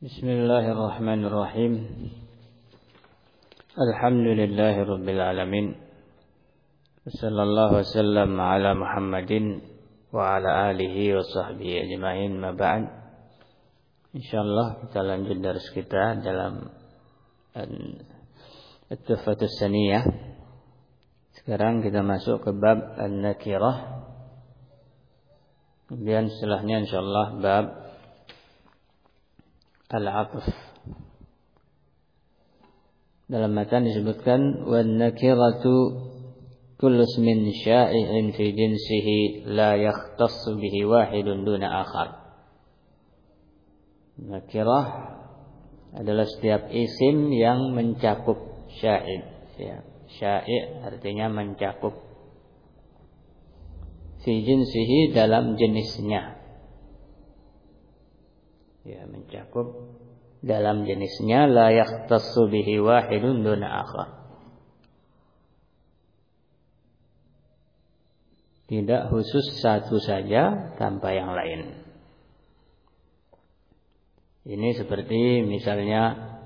Bismillahirrahmanirrahim. Alhamdulillahirabbil alamin. Sallallahu wasallam ala Muhammadin wa ala alihi wa sahbihi ajma'in, ma ba'd. Insyaallah kita lanjut dars kita dalam At-Tuhfatus Saniyah. Sekarang kita masuk ke bab An-Nakirah. Kemudian setelahnya insyaallah bab Al-'Atf. Dalam matan disebutkan wan-nakiratu kullu ismin sya'i'in fi jinsihi la yakhtassu bihi wahidun duna akhar. Nakirah adalah setiap isim yang mencakup sya'i', ya. Sya'i' artinya mencakup fi jinsihi dalam jenisnya. Ya, mencakup dalam jenisnya la yakhtassu bihi wahidun duna akhar. Tidak khusus satu saja tanpa yang lain. Ini seperti misalnya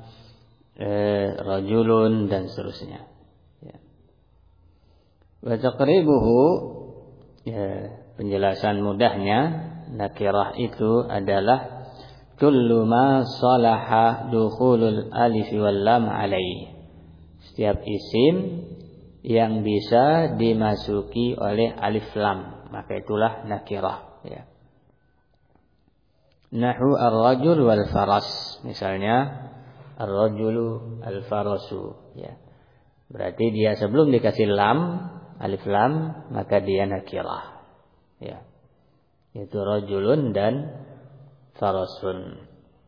rajulun dan seterusnya. Ya. Wa taqribuhu, ya, penjelasan mudahnya nakirah itu adalah kullu ma salaha dukhulul alif wal lam alaihi. Setiap isim yang bisa dimasuki oleh alif lam, maka itulah nakirah, ya. Nahu ar-rajul wal faras, misalnya ar-rajulu al-farasu, ya. Berarti dia sebelum dikasih lam, alif lam, maka dia nakirah, ya. Itu rajulun dan farasun.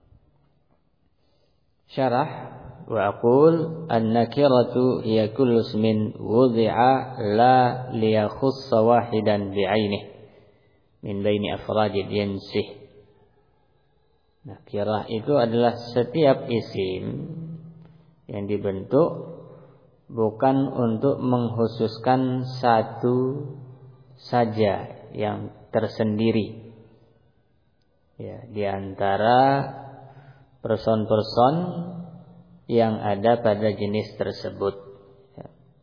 Syarah wa aqul an-nakiratu hiya kullu ismin wudi'a la liyakhussa wahidan bi'ainih min baini afradid yansih. Nakirah itu adalah setiap isim yang dibentuk bukan untuk mengkhususkan satu saja yang tersendiri, ya, di antara person-person yang ada pada jenis tersebut. Ya.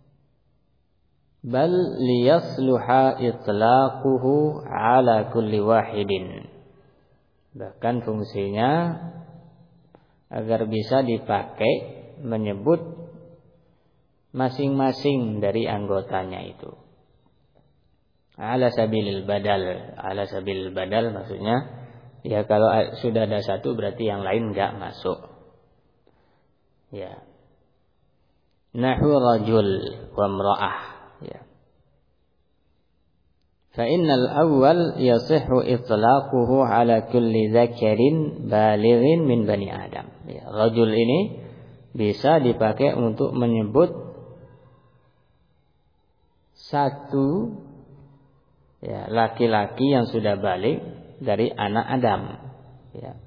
Bal liyasluha itlaquhu ala kulli wahidin. Bahkan fungsinya agar bisa dipakai menyebut masing-masing dari anggotanya itu. Ala sabilil badal. Ala sabilil badal maksudnya, ya, kalau sudah ada satu berarti yang lain enggak masuk. Ya. Nahu rajul wa imra'ah, ya. Fa innal awwal yasihhu itlaquhu ala kulli dzakarin balighin min bani Adam. Ya, rajul ini bisa dipakai untuk menyebut satu, ya, laki-laki yang sudah baligh dari anak Adam, ya.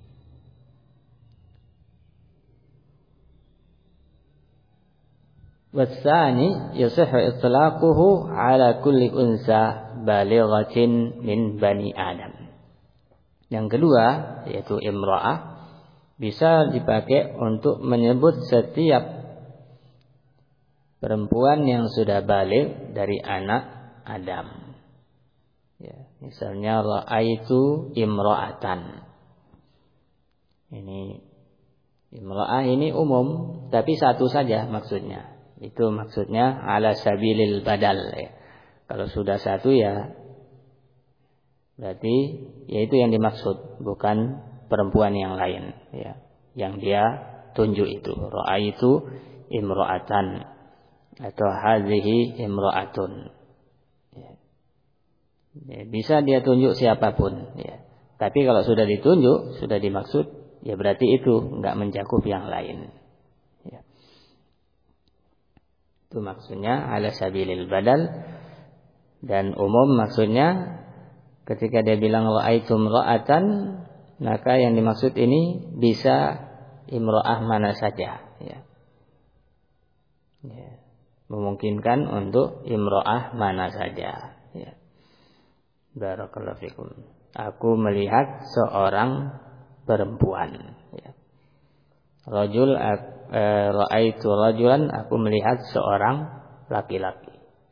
Wasani yasihhu itlaquhu ala kulli unsa balighatin min bani Adam. Yang kedua yaitu imra'ah, bisa dipakai untuk menyebut setiap perempuan yang sudah baligh dari anak Adam. Ya, misalnya ra'aitu imra'atan. Ini imra'ah ini umum, tapi satu saja maksudnya. Itu maksudnya ala sabilil badal, ya. Kalau sudah satu, ya berarti yaitu yang dimaksud, bukan perempuan yang lain, ya, yang dia tunjuk itu. Ra'aitu imra'atan atau hadhihi imra'atun. Ya, bisa dia tunjuk siapapun, ya. Tapi kalau sudah ditunjuk, sudah dimaksud, ya berarti itu enggak mencakup yang lain, ya. Itu maksudnya ala sabilil badal. Dan umum maksudnya ketika dia bilang ra'aitu imra'atan, maka yang dimaksud ini bisa imra'ah mana saja, ya. Ya, memungkinkan untuk imra'ah mana saja, ya. Barakallahu fikum. Aku melihat seorang perempuan, ya. Rajul, ra'aitu rajulan, aku melihat seorang laki-laki.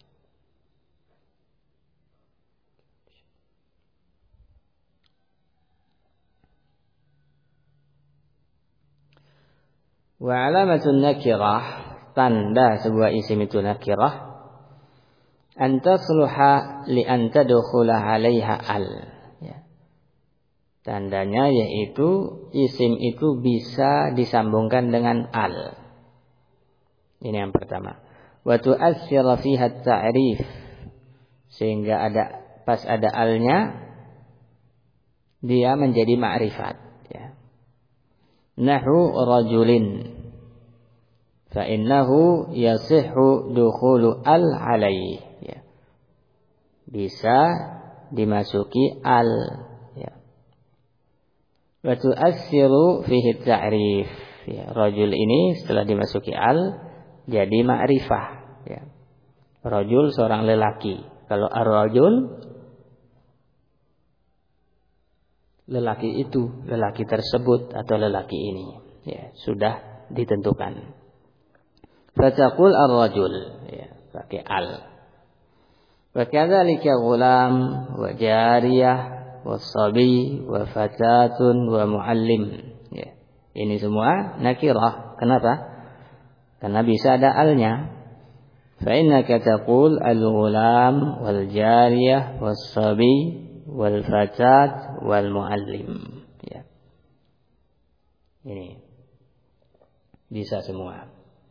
Wa alamatun nakirah, tanda sebuah isim itu nakirah, an tasluha li an tadkhula 'alaiha al. Ya. Tandanya yaitu isim itu bisa disambungkan dengan al. Ini yang pertama. Wa tu'athira fiha at-ta'rif, sehingga pas ada alnya dia menjadi ma'rifat, ya. Nahu rajulin fa innahu yasihhu dukhulu al alaihi, ya. Bisa dimasuki al, ya. Wa tu'assiru fihi ta'rif, ya. Rajul ini setelah dimasuki al jadi ma'rifah, ya. Rajul seorang lelaki. Kalau ar-rajul lelaki itu, lelaki tersebut atau lelaki ini, ya, sudah ditentukan. Fataqul ar-rajul, ya, pakai al. Wa kadzalika ghulam wa jariyah wa sabi wa fatatun wa muallim, ya. Ini semua nakirah. Kenapa? Karena bisa ada alnya. Fa innaka taqul al-ghulam wal jariyah was sabi wal fatat wal muallim, ya. Ini bisa semua.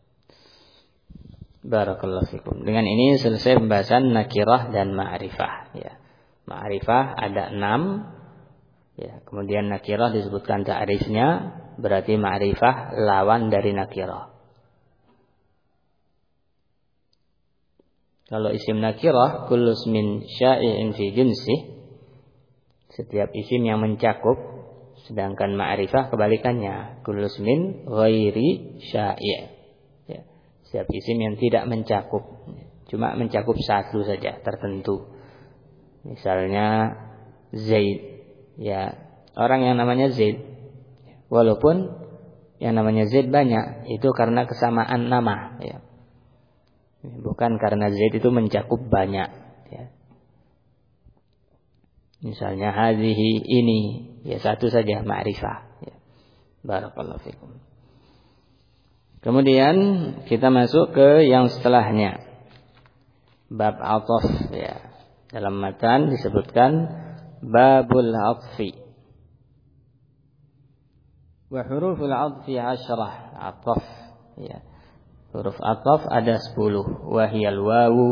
Barakallahu fikum. Dengan ini selesai pembahasan nakirah dan ma'rifah, ya. Ma'rifah ada 6, ya. Kemudian nakirah disebutkan ta'rifnya, berarti ma'rifah lawan dari nakirah. Kalau isim nakirah kullu ismin sya'i'in fi jinsih, setiap isim yang mencakup, sedangkan ma'rifah kebalikannya, kullu ismin ghairi sya'i', ya. Setiap isim yang tidak mencakup, cuma mencakup satu saja tertentu. Misalnya Zaid, ya, orang yang namanya Zaid, walaupun yang namanya Zaid banyak, itu karena kesamaan nama, ya. Bukan karena Zaid itu mencakup banyak, ya. Misalnya hadhihi, ini, ya, satu saja ma'rifah, ya. Barakallahu fikum. Kemudian kita masuk ke yang setelahnya, bab athaf, ya. Dalam matan disebutkan babul athfi. Wa huruful athfi 10, athaf, ya. Huruf athaf ada 10. Wa hiyal wawu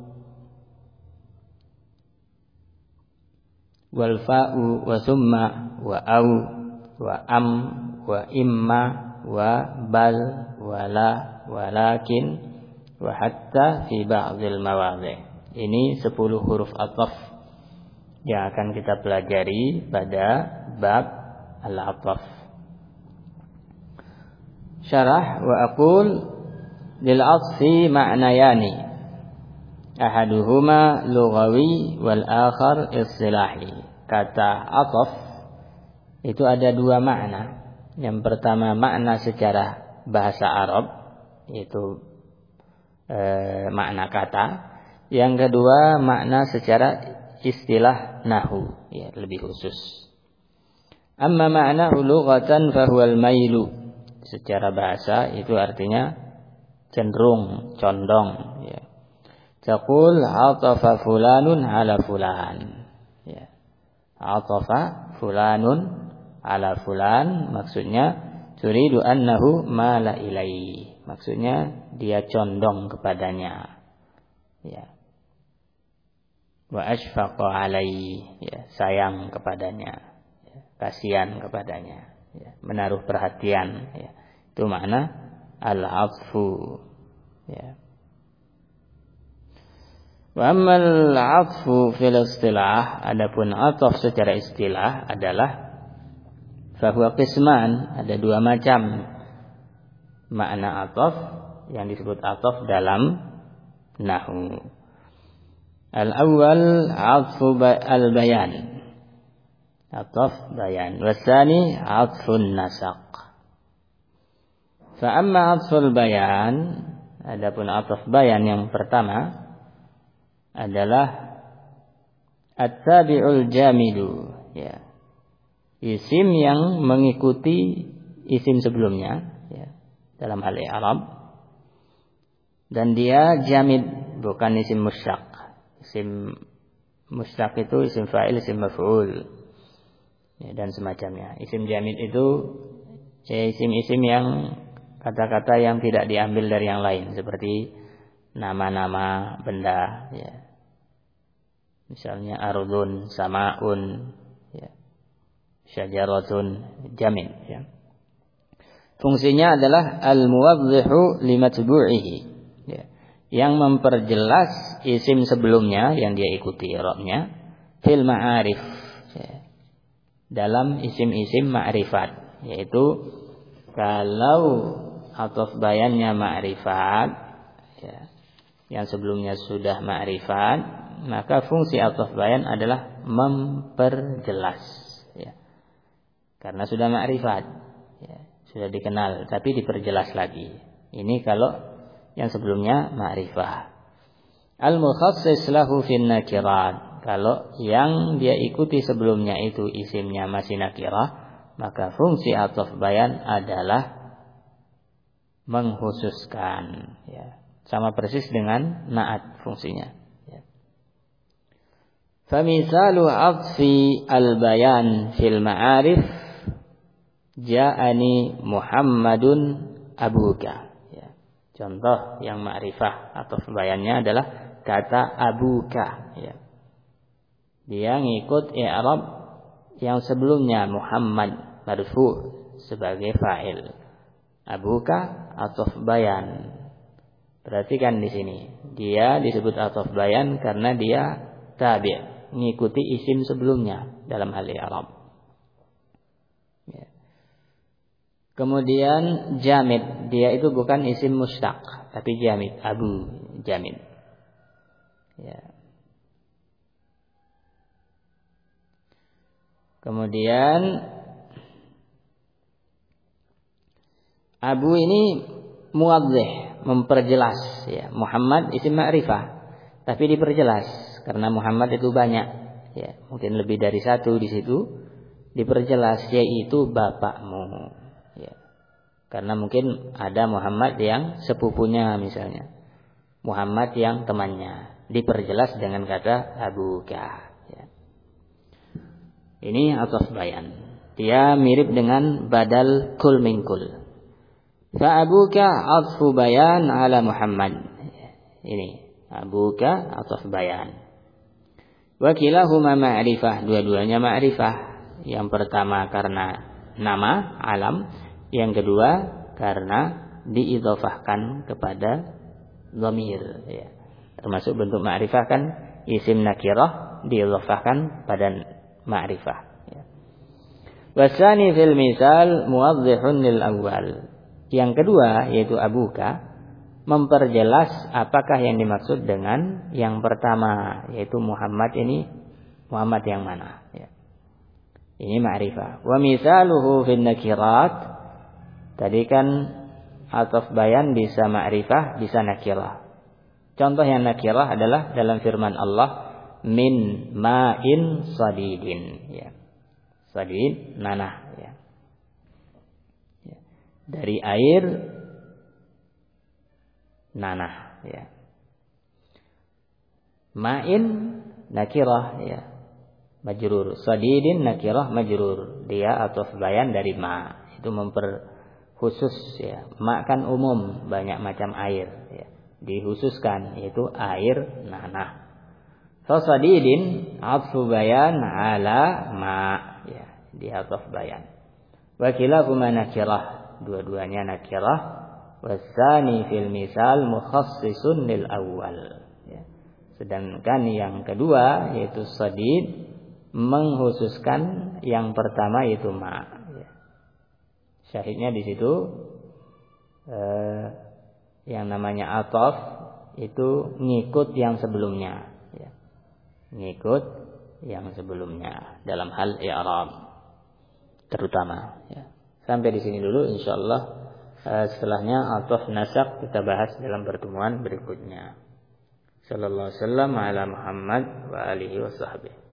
wal fa'u wa summa wa au wa am wa imma wa bal wa la walakin wa hatta fi ba'dil mawadhi'. Ini 10 huruf athaf yang akan kita pelajari pada bab al-athaf. Syarah wa aqul lil athfi ma'nayani, ahaduhuma lughawi wal akhar istilahi. Kata athaf itu ada 2 makna. Yang pertama makna secara bahasa Arab, yaitu makna kata. Yang kedua makna secara istilah nahwu, ya, lebih khusus. Amma ma'nahu lughatan fa huwal mailu. Secara bahasa itu artinya cenderung, condong, ya. Taqul atafa fulanun ala fulan, ya. Atafa fulanun ala fulan, maksudnya turidu annahu mala ilaihi, maksudnya dia condong kepadanya, ya. Wa ashfaqa alaihi, ya, sayang kepadanya, ya, kasihan kepadanya, ya, menaruh perhatian, ya. Itu makna al-'athfu, ya. Wa ammal 'athfu fil istilah, adapun 'athaf secara istilah adalah fahuwa qisman, ada 2 macam makna 'athaf yang disebut 'athaf dalam nahwu. Al-awwal 'athfu al-bayan, 'athaf bayan, wasani 'athfun nasaq. Fa amma atful bayan, adapun ataf bayan yang pertama adalah at-tabi'ul jamidu, ya. Isim yang mengikuti isim sebelumnya, ya, dalam hal i'rab. Dan dia jamid, bukan isim mushtaq. Isim mushtaq itu isim fa'il, isim maf'ul, ya, dan semacamnya. Isim jamid itu isim-isim yang kata-kata yang tidak diambil dari yang lain, seperti nama-nama benda, ya. Misalnya ardun, samaun, ya, syajaratun, jamid, ya. Fungsinya adalah al-muwaddihu limatbu'ihi, ya, yang memperjelas isim sebelumnya yang dia ikuti i'rabnya fil ma'arif, ya, dalam isim-isim ma'rifat, yaitu kalau ataf bayannya ma'rifat, ya, yang sebelumnya sudah ma'rifat, maka fungsi ataf bayan adalah memperjelas, ya. Karena sudah ma'rifat, ya, sudah dikenal, tapi diperjelas lagi. Ini kalau yang sebelumnya ma'rifah. Al-mukhassis lahu fin nakirat, kalau yang dia ikuti sebelumnya itu isimnya masih nakirah, maka fungsi ataf bayan adalah mengkhususkan, ya. Sama persis dengan na'at fungsinya, ya. Famisalu atfi al-bayan fil ma'arif ja'ani Muhammadun abuka, ya. Contoh yang ma'rifah atau bayannya adalah kata abuka, ya. Dia ngikut i'rab yang sebelumnya Muhammad marfu sebagai fa'il, abuka ataf bayan. Perhatikan di sini, dia disebut ataf bayan karena dia tabi', ngikuti isim sebelumnya dalam hal i'rab, ya. Kemudian jamid, dia itu bukan isim mushtaq tapi jamid, abu, jamid, ya. Kemudian abu ini muwaddih, memperjelas, ya. Muhammad isim ma'rifah tapi diperjelas karena Muhammad itu banyak, ya, mungkin lebih dari satu di situ, diperjelas yaitu bapakmu, ya. Karena mungkin ada Muhammad yang sepupunya misalnya, Muhammad yang temannya, diperjelas dengan kata abuka, ya. Ini ataf bayan. Dia mirip dengan badal kul min kul. Fa abuka atfu bayan ala Muhammad. Ini abuka ataf bayan. Wa kilahuma ma'rifah, dua-duanya ma'rifah. Yang pertama karena nama alam, yang kedua karena diidhofahkan kepada dhamir, ya. Termasuk bentuk ma'rifah kan isim nakirah diidhofahkan pada ma'rifah, ya. Wasani fil misal muwaddihun lil awal. Yang kedua yaitu abuka memperjelas apakah yang dimaksud dengan yang pertama, yaitu Muhammad ini Muhammad yang mana, ya. Ini ma'rifah. Wa misaluhu fin nakirat, tadi kan ataf bayan bisa ma'rifah bisa nakirah. Contoh yang nakirah adalah dalam firman Allah min ma'in sadidin, ya. Sadid nanah, ya. Dari air nanah, ya. Ma'in nakirah, ya, majrur. Sadidin nakirah majrur. Dia ataf bayan dari ma. Itu memperkhusus, ya. Ma kan umum, banyak macam air, ya. Dikhususkan yaitu air nanah. Fasadidin atfu bayan ala ma, ya, dia ataf bayan. Wa kilahuma nakirah, dua-duanya nakirah. Wasani fil misal mukhassisun lil awal, ya. Sedangkan yang kedua yaitu sadid mengkhususkan yang pertama yaitu ma, ya. Syahidnya di situ yang namanya ataf itu ngikut yang sebelumnya, ya. Ngikut yang sebelumnya dalam hal i'rab terutama, ya. Sampai di sini dulu insyaallah. Setelahnya ataf nasakh kita bahas dalam pertemuan berikutnya. Sallallahu alaihi wasallam ala Muhammad wa alihi washabbihi.